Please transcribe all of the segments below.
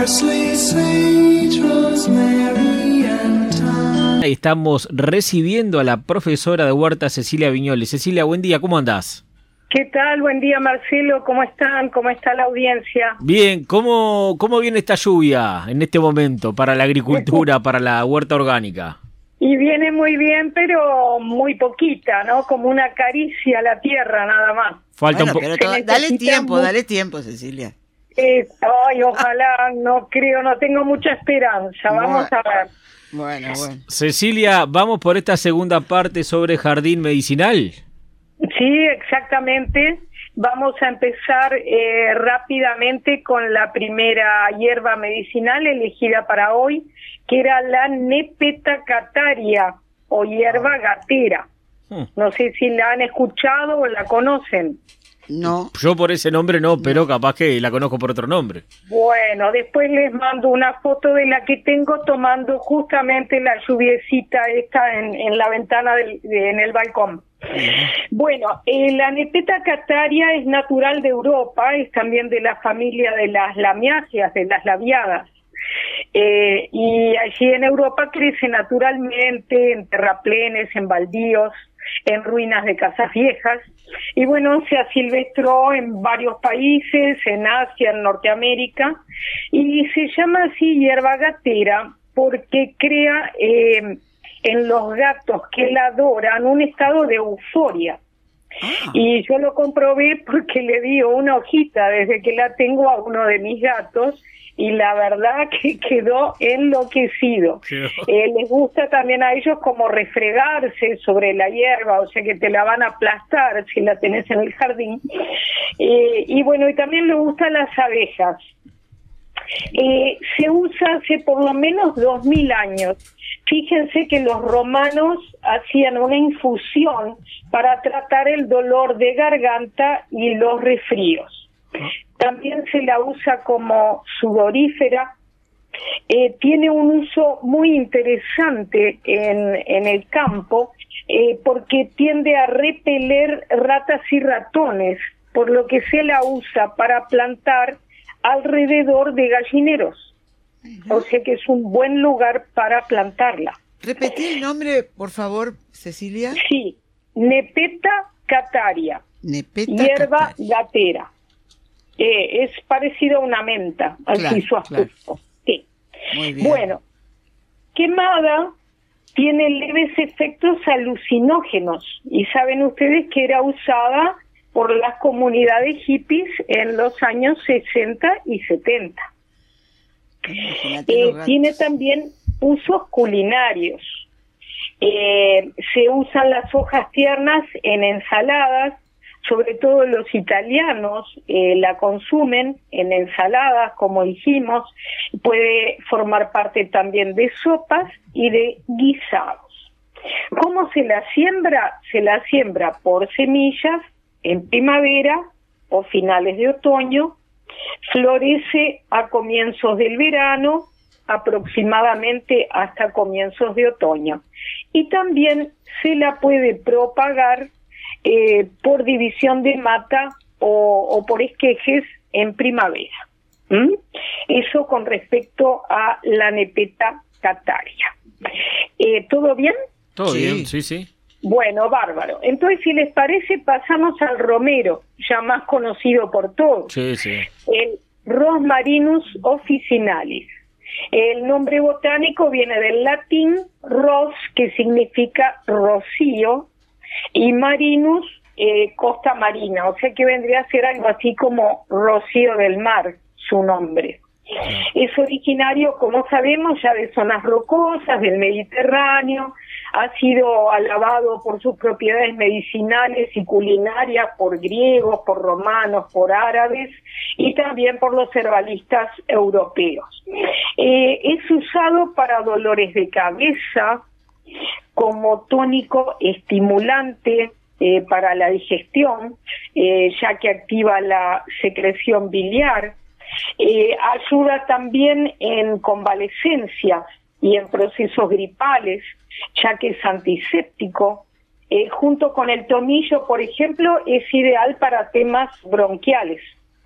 parsley, sage, rosemary and thyme. Estamos recibiendo a la profesora de huerta Cecilia Viñoles. Cecilia, buen día, ¿cómo andás? ¿Qué tal? Buen día, Marcelo. ¿Cómo están? ¿Cómo está la audiencia? Bien, ¿cómo viene esta lluvia en este momento para la agricultura, para la huerta orgánica? Y viene muy bien, pero muy poquita, ¿no? Como una caricia a la tierra, nada más. Falta bueno, un poco. pero dale tiempo, Cecilia. Ay, ojalá, no creo, no tengo mucha esperanza. Vamos a ver. Bueno. Cecilia, vamos por esta segunda parte sobre jardín medicinal. Sí, exactamente. Vamos a empezar rápidamente con la primera hierba medicinal elegida para hoy, que era la Nepeta cataria o hierba gatera. No sé si la han escuchado o la conocen. No. Yo por ese nombre no, pero capaz que la conozco por otro nombre. Bueno, después les mando una foto de la que tengo tomando justamente la lluviecita esta en la ventana en el balcón. Bueno, la Nepeta cataria es natural de Europa, es también de la familia de las lamiáceas, de las labiadas. Y allí en Europa crece naturalmente en terraplenes, en baldíos, en ruinas de casas viejas, y bueno, se asilvestró en varios países, en Asia, en Norteamérica, y se llama así hierba gatera porque crea en los gatos que la adoran un estado de euforia. Y yo lo comprobé porque le di una hojita desde que la tengo a uno de mis gatos, y la verdad que quedó enloquecido. Les gusta también a ellos como refregarse sobre la hierba, o sea que te la van a aplastar si la tenés en el jardín. Y bueno, y también le gustan las abejas. Se usa hace por lo menos 2000 años. Fíjense que los romanos hacían una infusión para tratar el dolor de garganta y los resfríos. También se la usa como sudorífera. Tiene un uso muy interesante en el campo porque tiende a repeler ratas y ratones, por lo que se la usa para plantar alrededor de gallineros. O sea que es un buen lugar para plantarla. Repetí el nombre, por favor, Cecilia. Sí, Nepeta cataria, Nepeta hierba cataria. gatera. Es parecido a una menta, así su aspecto. Claro. Sí. Muy bien. Bueno, quemada tiene leves efectos alucinógenos, y saben ustedes que era usada por las comunidades hippies en los años 60 y 70. Tiene también usos culinarios. Se usan las hojas tiernas en ensaladas, sobre todo los italianos la consumen en ensaladas, como dijimos. Puede formar parte también de sopas y de guisados. ¿Cómo se la siembra? Se la siembra por semillas en primavera o finales de otoño. Florece a comienzos del verano, aproximadamente hasta comienzos de otoño. Y también se la puede propagar por división de mata o por esquejes en primavera. Eso con respecto a la Nepeta cataria. ¿Todo bien? Todo bien, sí. Bueno, bárbaro. Entonces, si les parece, pasamos al romero, ya más conocido por todos. Sí. El Rosmarinus officinalis. El nombre botánico viene del latín ros, que significa rocío, y marinus, costa marina, o sea que vendría a ser algo así como rocío del mar, su nombre. Es originario, como sabemos, ya de zonas rocosas del Mediterráneo. Ha sido alabado por sus propiedades medicinales y culinarias por griegos, por romanos, por árabes y también por los herbalistas europeos. Es usado para dolores de cabeza, como tónico estimulante para la digestión, ya que activa la secreción biliar. Ayuda también en convalescencias y en procesos gripales, ya que es antiséptico. Junto con el tomillo, por ejemplo, es ideal para temas bronquiales.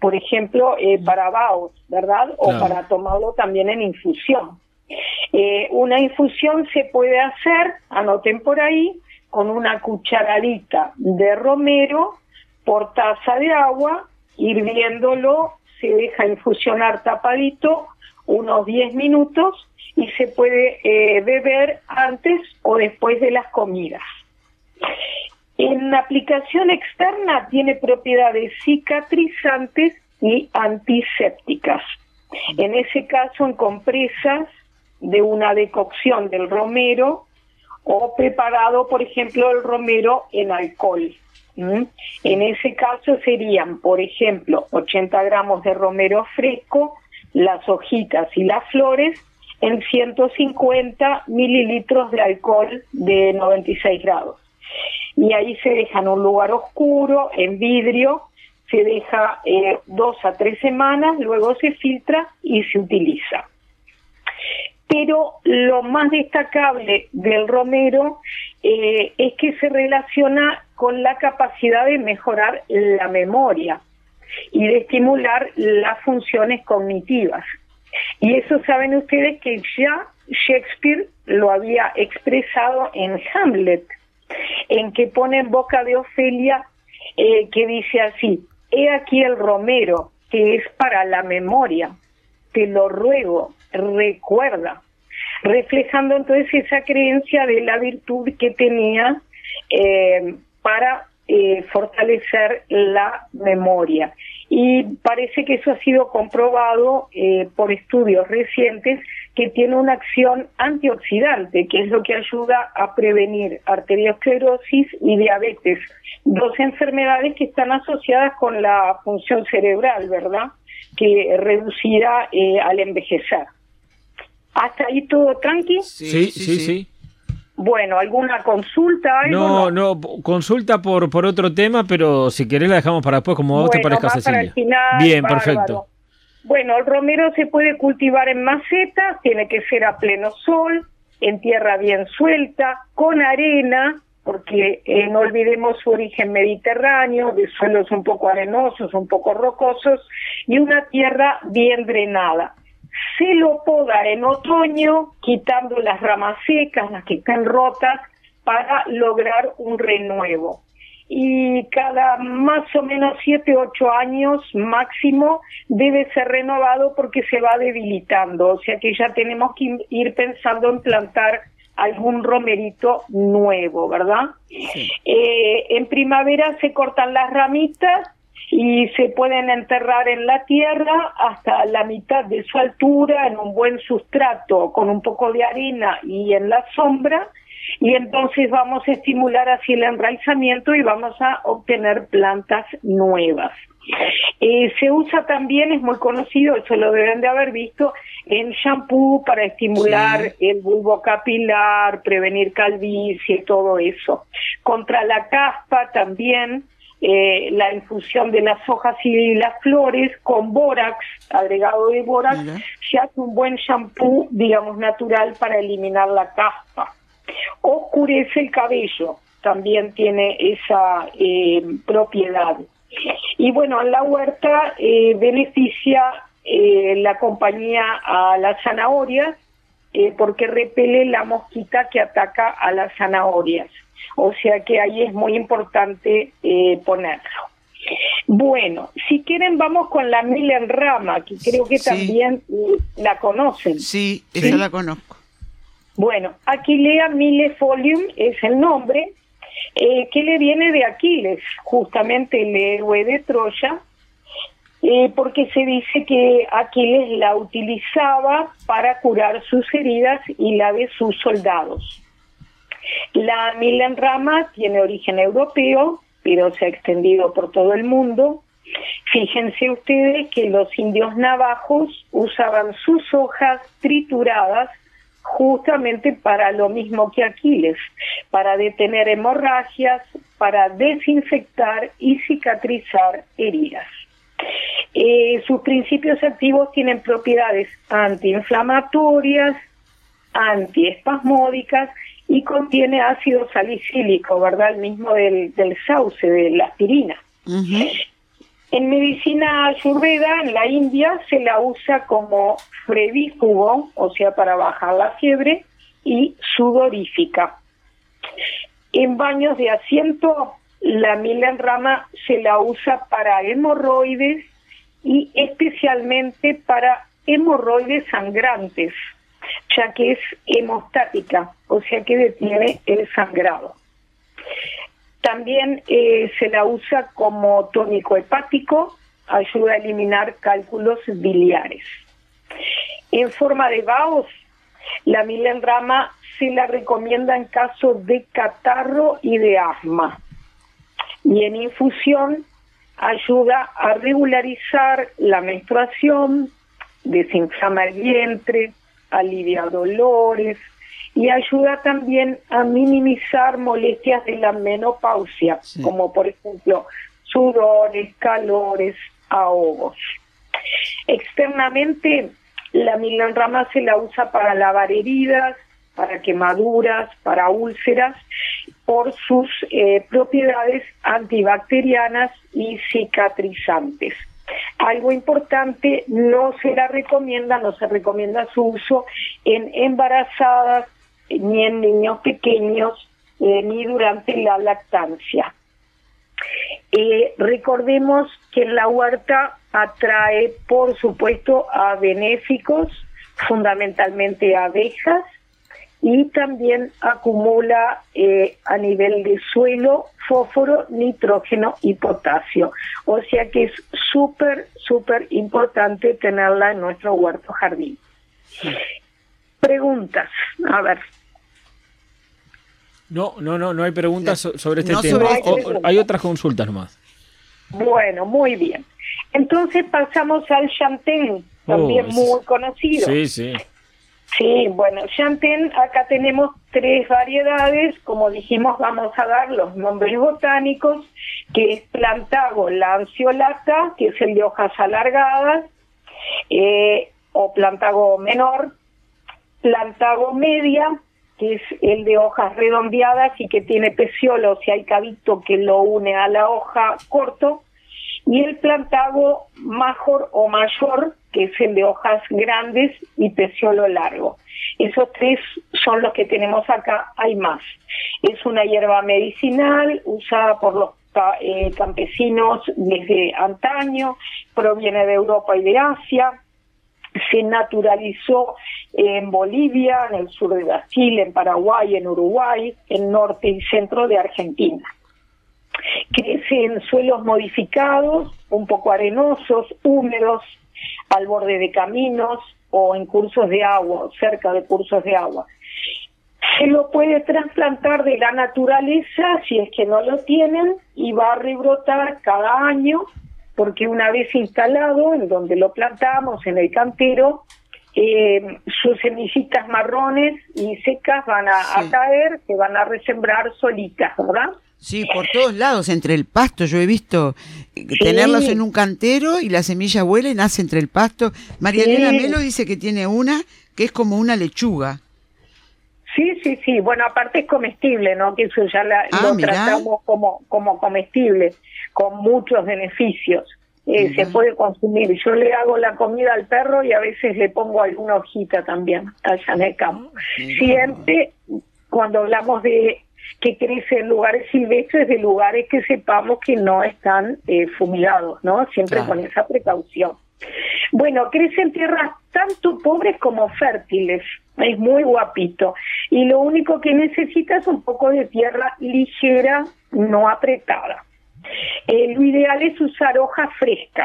por ejemplo, para vaos, ¿verdad? O Claro. para tomarlo también en infusión. Una infusión se puede hacer, anoten por ahí, con una cucharadita de romero por taza de agua, hirviéndolo, se deja infusionar tapadito unos 10 minutos y se puede beber antes o después de las comidas. En aplicación externa tiene propiedades cicatrizantes y antisépticas. En ese caso, en compresas de una decocción del romero o preparado, por ejemplo, el romero en alcohol. En ese caso serían, por ejemplo, 80 gramos de romero fresco, las hojitas y las flores, en 150 mililitros de alcohol de 96 grados. Y ahí se deja en un lugar oscuro, en vidrio, se deja 2 a 3 semanas, luego se filtra y se utiliza. Pero lo más destacable del romero es que se relaciona con la capacidad de mejorar la memoria y de estimular las funciones cognitivas. Y eso saben ustedes que ya Shakespeare lo había expresado en Hamlet, en que pone en boca de Ofelia que dice así: he aquí el romero, que es para la memoria, te lo ruego, recuerda, reflejando entonces esa creencia de la virtud que tenía para fortalecer la memoria. Y parece que eso ha sido comprobado por estudios recientes, que tiene una acción antioxidante, que es lo que ayuda a prevenir arteriosclerosis y diabetes, dos enfermedades que están asociadas con la función cerebral, ¿verdad?, que reducirá al envejecer. ¿Hasta ahí todo tranqui? Sí. Bueno, ¿alguna consulta? Algo? No, consulta por otro tema, pero si querés la dejamos para después, como a vos te parezca, va Cecilia. para el final, Bien, bárbaro. perfecto. Bueno, el romero se puede cultivar en macetas, tiene que ser a pleno sol, en tierra bien suelta, con arena, porque no olvidemos su origen mediterráneo, de suelos un poco arenosos, un poco rocosos, y una tierra bien drenada. Se lo poda en otoño, quitando las ramas secas, las que están rotas, para lograr un renuevo. Y cada más o menos 7-8 años máximo debe ser renovado porque se va debilitando. O sea que ya tenemos que ir pensando en plantar algún romerito nuevo, ¿verdad? Sí. En primavera se cortan las ramitas y se pueden enterrar en la tierra hasta la mitad de su altura, en un buen sustrato, con un poco de arena y en la sombra, y entonces vamos a estimular así el enraizamiento y vamos a obtener plantas nuevas. Se usa también, es muy conocido, eso lo deben de haber visto, en shampoo para estimular el bulbo capilar, prevenir calvicie, todo eso. Contra la caspa también, la infusión de las hojas y las flores con bórax, agregado de bórax, se hace un buen shampoo, digamos, natural para eliminar la caspa. Oscurece el cabello, también tiene esa propiedad. Y bueno, en la huerta beneficia la compañía a las zanahorias porque repele la mosquita que ataca a las zanahorias. O sea que ahí es muy importante ponerlo. Bueno, si quieren vamos con la mila en rama, que creo que también la conocen. Sí, esa la conozco. Bueno, Aquilea millefolium es el nombre, que le viene de Aquiles, justamente el héroe de Troya, porque se dice que Aquiles la utilizaba para curar sus heridas y la de sus soldados. La mila en rama tiene origen europeo, pero se ha extendido por todo el mundo. Fíjense ustedes que los indios navajos usaban sus hojas trituradas justamente para lo mismo que Aquiles, para detener hemorragias, para desinfectar y cicatrizar heridas. Sus principios activos tienen propiedades antiinflamatorias, antiespasmódicas y contiene ácido salicílico, ¿verdad? El mismo del sauce, de la aspirina. En medicina ayurveda, en la India, se la usa como febrífugo, o sea, para bajar la fiebre, y sudorífica. En baños de asiento, la milenrama se la usa para hemorroides y especialmente para hemorroides sangrantes, ya que es hemostática, o sea que detiene el sangrado. También se la usa como tónico hepático, ayuda a eliminar cálculos biliares. En forma de vaos, la milenrama se la recomienda en caso de catarro y de asma. Y en infusión ayuda a regularizar la menstruación, desinflama el vientre, alivia dolores y ayuda también a minimizar molestias de la menopausia, como por ejemplo sudores, calores, ahogos. Externamente, la milenrama se la usa para lavar heridas, para quemaduras, para úlceras, por sus propiedades antibacterianas y cicatrizantes. Algo importante, no se recomienda su uso en embarazadas, ni en niños pequeños, ni durante la lactancia. Recordemos que en la huerta atrae, por supuesto, a benéficos, fundamentalmente abejas, y también acumula a nivel de suelo fósforo, nitrógeno y potasio. O sea que es súper importante tenerla en nuestro huerto jardín. Preguntas, a ver. No hay preguntas sobre este no tema. sobre Hay otras consultas nomás. Bueno, muy bien. Entonces pasamos al chantén, también muy conocido. Sí. Sí, bueno, chantén, acá tenemos 3 variedades, como dijimos, vamos a dar los nombres botánicos, que es plantago lanceolata, que es el de hojas alargadas, o plantago menor, plantago media, que es el de hojas redondeadas y que tiene peciolo, o sea, el cabito que lo une a la hoja corto, y el plantago major o mayor, que es el de hojas grandes y peciolo largo. Esos 3 son los que tenemos acá, hay más. Es una hierba medicinal usada por los campesinos desde antaño, proviene de Europa y de Asia, se naturalizó en Bolivia, en el sur de Brasil, en Paraguay, en Uruguay, en norte y centro de Argentina. Crece en suelos modificados, un poco arenosos, húmedos, al borde de caminos o en cursos de agua, cerca de cursos de agua. Se lo puede trasplantar de la naturaleza si es que no lo tienen y va a rebrotar cada año, porque una vez instalado en donde lo plantamos, en el cantero, sus semillitas marrones y secas van a caer, se van a resembrar solitas, ¿verdad? Sí, por todos lados, entre el pasto, yo he visto tenerlas en un cantero y la semilla vuela y nace entre el pasto. María Elena Melo dice que tiene una que es como una lechuga. Sí, bueno, aparte es comestible, ¿no? Que eso ya lo tratamos como comestible, con muchos beneficios. Se puede consumir. Yo le hago la comida al perro y a veces le pongo alguna hojita también allá en el campo. Siempre, cuando hablamos de que crece en lugares silvestres, de lugares que sepamos que no están fumigados, ¿no? Siempre con esa precaución. Bueno, crece en tierras tanto pobres como fértiles, es muy guapito, y lo único que necesita es un poco de tierra ligera, no apretada. Lo ideal es usar hojas frescas.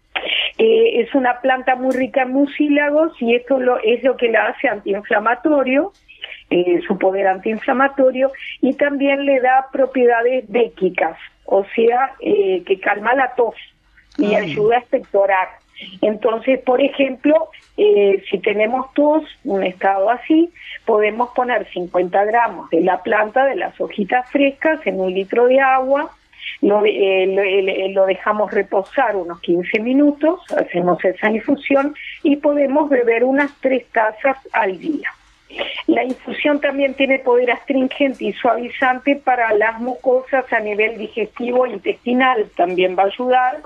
Es una planta muy rica en mucílagos y esto es lo que la hace antiinflamatorio, su poder antiinflamatorio, y también le da propiedades béquicas, o sea, que calma la tos y ayuda a expectorar. Entonces, por ejemplo, si tenemos tos, un estado así, podemos poner 50 gramos de la planta, de las hojitas frescas, en 1 litro de agua, lo dejamos reposar unos 15 minutos, hacemos esa infusión y podemos beber unas 3 tazas al día. La infusión también tiene poder astringente y suavizante para las mucosas a nivel digestivo e intestinal, también va a ayudar.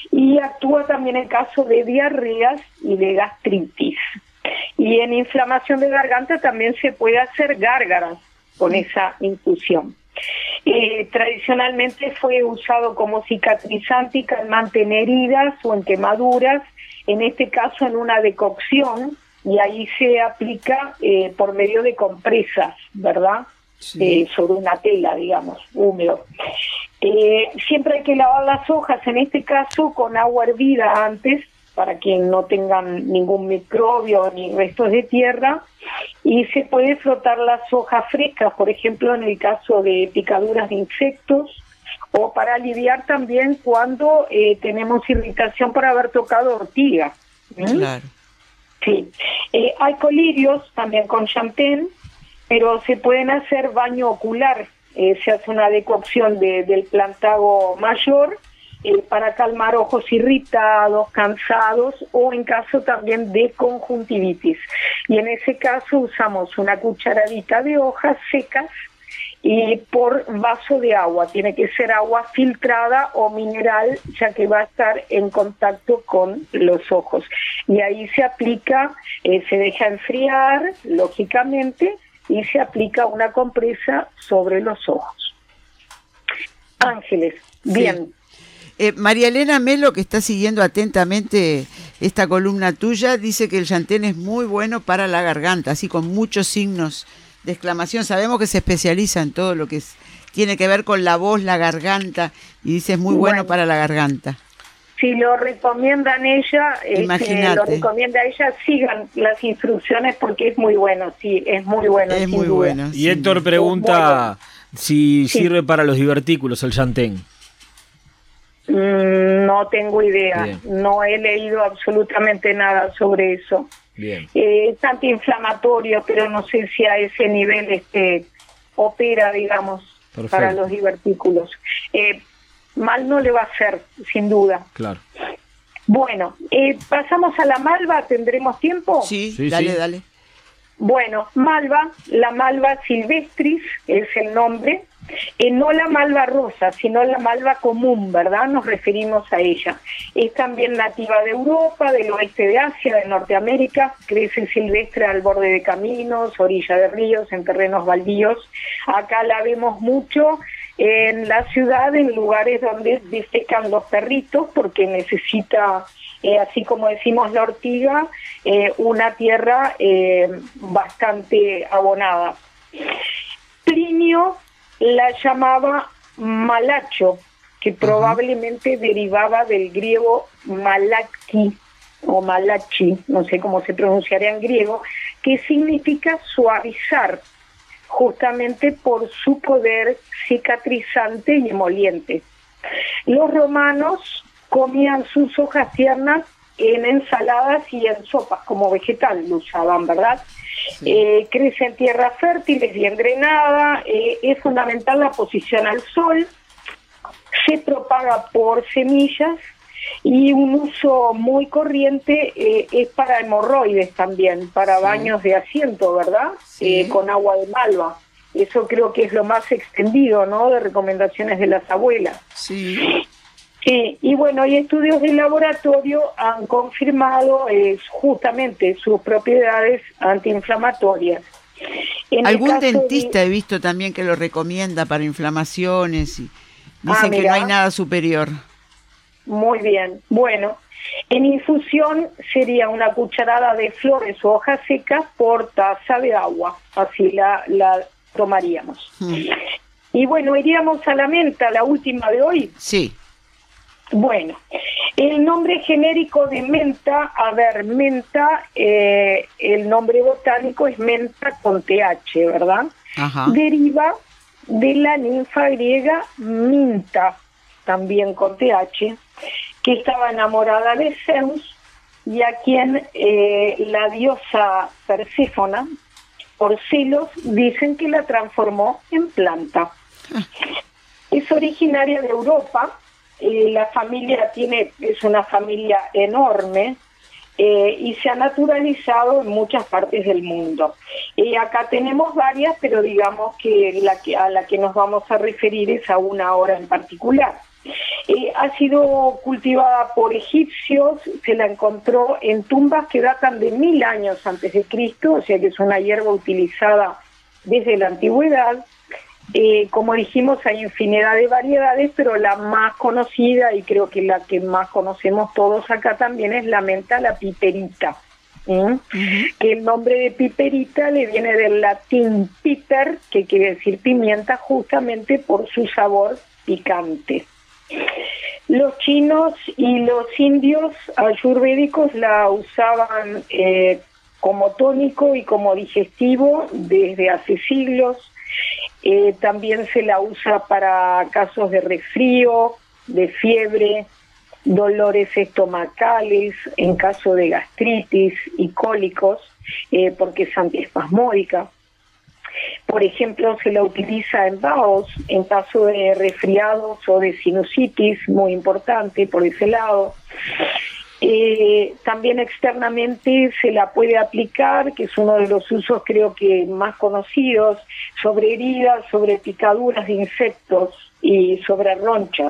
y actúa también en caso de diarreas y de gastritis. Y en inflamación de garganta también se puede hacer gárgaras con esa infusión. Tradicionalmente fue usado como cicatrizante y calmante en heridas o en quemaduras, en este caso en una decocción, y ahí se aplica por medio de compresas, ¿verdad? Sí. Sobre una tela, digamos, húmedo. Siempre hay que lavar las hojas, en este caso con agua hervida antes, para que no tengan ningún microbio ni restos de tierra, y se puede frotar las hojas frescas, por ejemplo, en el caso de picaduras de insectos, o para aliviar también cuando tenemos irritación por haber tocado ortiga. Claro. Sí. Hay colirios también con chantén, pero se pueden hacer baño ocular. Se hace una decocción del plantago mayor para calmar ojos irritados, cansados o en caso también de conjuntivitis. Y en ese caso usamos una cucharadita de hojas secas y por vaso de agua. Tiene que ser agua filtrada o mineral, ya que va a estar en contacto con los ojos. Y ahí se aplica, se deja enfriar, lógicamente, y se aplica una compresa sobre los ojos. Ángeles, bien. María Elena Melo, que está siguiendo atentamente esta columna tuya, dice que el chantén es muy bueno para la garganta, así con muchos signos de exclamación. Sabemos que se especializa en todo lo que tiene que ver con la voz, la garganta, y dice es muy bueno para la garganta. Si lo recomiendan ella, lo recomienda ella, sigan las instrucciones porque es muy bueno, sí, es muy bueno. Es muy bueno. Y Héctor pregunta si sirve para los divertículos el chantén. No tengo idea, Bien. No he leído absolutamente nada sobre eso. Bien. Es antiinflamatorio, pero no sé si a ese nivel opera, digamos, Perfecto. para los divertículos. Mal no le va a hacer, sin duda. Claro. Bueno, pasamos a la malva, ¿tendremos tiempo? Sí, Sí, dale, sí. dale. Bueno, malva, la malva silvestris es el nombre, no la malva rosa, sino la malva común, ¿verdad? Nos referimos a ella. Es también nativa de Europa, del oeste de Asia, de Norteamérica, crece silvestre al borde de caminos, orilla de ríos, en terrenos baldíos. Acá la vemos mucho en la ciudad, en lugares donde defecan los perritos, porque necesita, así como decimos la ortiga, una tierra bastante abonada. Plinio la llamaba malacho, que probablemente derivaba del griego malaki o malachi, no sé cómo se pronunciaría en griego, que significa suavizar, justamente por su poder cicatrizante y emoliente. Los romanos comían sus hojas tiernas en ensaladas y en sopas como vegetal, lo usaban, ¿verdad? Sí. Crece en tierras fértiles, bien drenada, es fundamental la posición al sol, se propaga por semillas y un uso muy corriente es para hemorroides también, para baños de asiento, ¿verdad? Sí. Con agua de malva. Eso creo que es lo más extendido, ¿no? De recomendaciones de las abuelas. Sí. Y bueno, y estudios de laboratorio han confirmado justamente sus propiedades antiinflamatorias. Algún dentista he visto también que lo recomienda para inflamaciones y dicen que no hay nada superior. Muy bien. Bueno, en infusión sería una cucharada de flores o hojas secas por taza de agua. Así la tomaríamos. Y bueno, iríamos a la menta, la última de hoy. Sí. Bueno, el nombre genérico de menta, menta, el nombre botánico es menta con TH, ¿verdad? Ajá. Deriva de la ninfa griega Minta, también con TH, que estaba enamorada de Zeus y a quien la diosa Perséfona, por celos, dicen que la transformó en planta. Es originaria de Europa. La familia es una familia enorme y se ha naturalizado en muchas partes del mundo. Acá tenemos varias, pero digamos que a la que nos vamos a referir es a una ahora en particular. Ha sido cultivada por egipcios, se la encontró en tumbas que datan de 1000 años antes de Cristo, o sea que es una hierba utilizada desde la antigüedad. Como dijimos, hay infinidad de variedades, pero la más conocida, y creo que la que más conocemos todos acá también, es la menta, la piperita. Que el nombre de piperita le viene del latín piper, que quiere decir pimienta, justamente por su sabor picante. Los chinos y los indios ayurvédicos la usaban como tónico y como digestivo desde hace siglos. También se la usa para casos de resfrío, de fiebre, dolores estomacales, en caso de gastritis y cólicos, porque es antiespasmódica. Por ejemplo, se la utiliza en vaos, en caso de resfriados o de sinusitis, muy importante por ese lado. También externamente se la puede aplicar, que es uno de los usos creo que más conocidos, sobre heridas, sobre picaduras de insectos y sobre ronchas.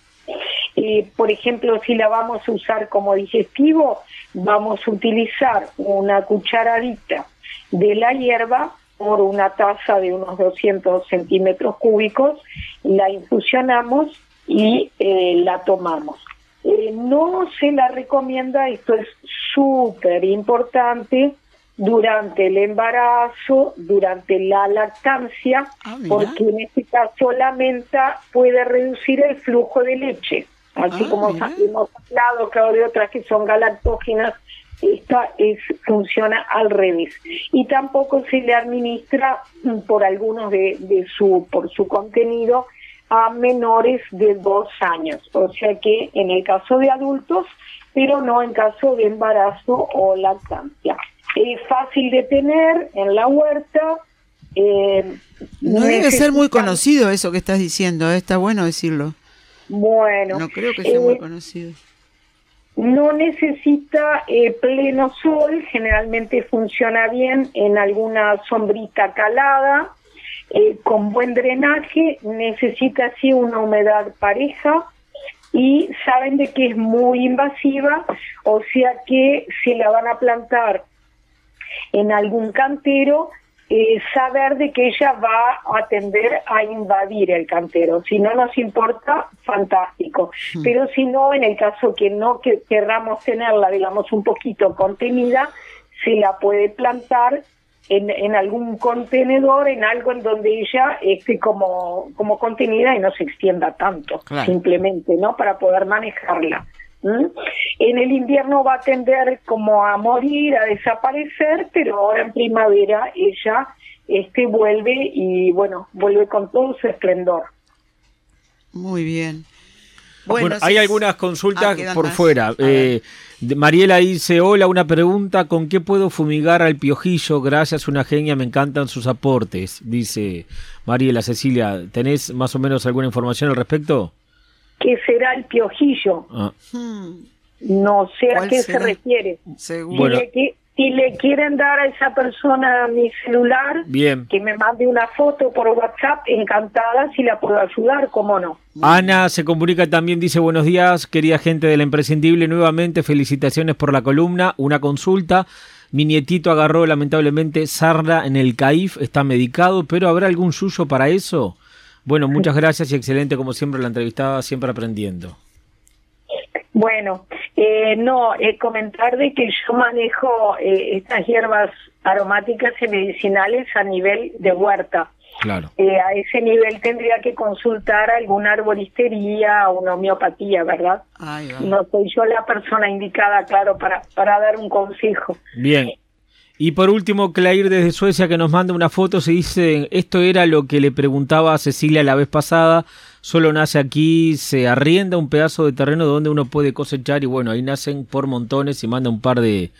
Por ejemplo, si la vamos a usar como digestivo, vamos a utilizar una cucharadita de la hierba por una taza de unos 200 centímetros cúbicos, la infusionamos y la tomamos. No se la recomienda, esto es súper importante, durante el embarazo, durante la lactancia, porque en este caso la menta puede reducir el flujo de leche, así como hemos hablado, claro, de otras que son galactógenas. Esta funciona al revés, y tampoco se le administra por algunos por su contenido a menores de 2 años, o sea que en el caso de adultos, pero no en caso de embarazo o lactancia. Es fácil de tener en la huerta. No debe ser muy conocido eso que estás diciendo, está bueno decirlo. Bueno, no creo que sea muy conocido. No necesita pleno sol, generalmente funciona bien en alguna sombrita calada, con buen drenaje, necesita así una humedad pareja, y saben de que es muy invasiva, o sea que si la van a plantar en algún cantero, saber de que ella va a tender a invadir el cantero. Si no nos importa, fantástico. Pero si no, en el caso que no querramos tenerla, digamos, un poquito contenida, se la puede plantar en algún contenedor, en algo en donde ella esté como contenida y no se extienda tanto, simplemente, ¿no? Para poder manejarla. En el invierno va a tender como a morir, a desaparecer, pero ahora en primavera ella vuelve, y bueno, vuelve con todo su esplendor. Muy bien. Bueno, hay algunas consultas por más fuera. Mariela dice: hola, una pregunta, ¿con qué puedo fumigar al piojillo? Gracias, una genia, me encantan sus aportes, dice Mariela. Cecilia, ¿tenés más o menos alguna información al respecto? ¿Qué será el piojillo? No sé a qué se refiere. Bueno. Si le quieren dar a esa persona mi celular, bien, que me mande una foto por WhatsApp, encantada, si la puedo ayudar, cómo no. Ana se comunica también, dice: buenos días, querida gente de La Imprescindible, nuevamente felicitaciones por la columna, una consulta. Mi nietito agarró lamentablemente sarna en el CAIF, está medicado, pero ¿habrá algún suyo para eso? Bueno, muchas gracias y excelente como siempre la entrevistada, siempre aprendiendo. Bueno, comentar de que yo manejo estas hierbas aromáticas y medicinales a nivel de huerta. Claro. A ese nivel tendría que consultar alguna arboristería o una homeopatía, ¿verdad? No soy yo la persona indicada, claro, para dar un consejo. Bien. Y por último, Claire desde Suecia, que nos manda una foto, se dice: esto era lo que le preguntaba a Cecilia la vez pasada, solo nace aquí, se arrienda un pedazo de terreno donde uno puede cosechar, y bueno, ahí nacen por montones, y manda un par de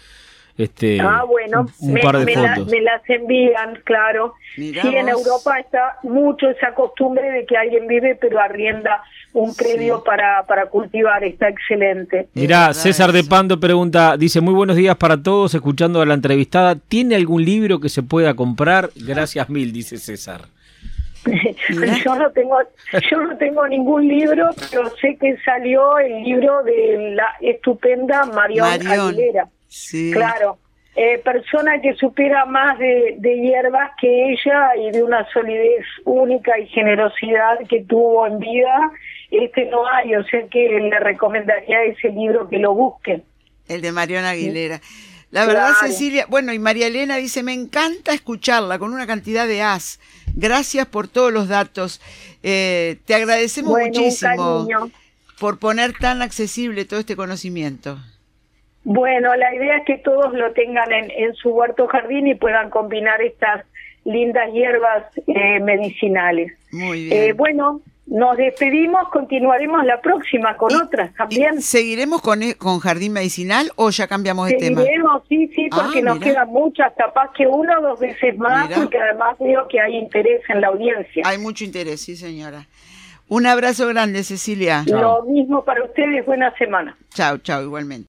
par de fotos. Me las envían, claro. Mirá, sí, en Europa está mucho esa costumbre de que alguien vive pero arrienda un predio para cultivar, está excelente. Mirá, César de Pando pregunta, dice: muy buenos días para todos, escuchando a la entrevistada, ¿tiene algún libro que se pueda comprar? Gracias mil, dice César. Yo no tengo ningún libro, pero sé que salió el libro de la estupenda Marion Aguilera. Sí. Claro, persona que supera más de hierbas que ella y de una solidez única y generosidad que tuvo en vida. No hay, o sea que le recomendaría ese libro que lo busquen. El de Marion Aguilera. La verdad, Claro. Cecilia, bueno, y María Elena dice, me encanta escucharla con una cantidad de as. Gracias por todos los datos. Te agradecemos Bueno, un muchísimo cariño. por poner tan accesible todo este conocimiento. Bueno, la idea es que todos lo tengan en su huerto jardín y puedan combinar estas lindas hierbas medicinales. Muy bien. Bueno, nos despedimos, continuaremos la próxima con otras también. ¿Seguiremos con jardín medicinal o ya cambiamos de tema? Seguiremos, sí, porque nos mirá. quedan muchas, capaz que 1 o 2 veces más, Mirá. porque además veo que hay interés en la audiencia. Hay mucho interés, sí, señora. Un abrazo grande, Cecilia. Lo mismo para ustedes, buena semana. Chao, chao, igualmente.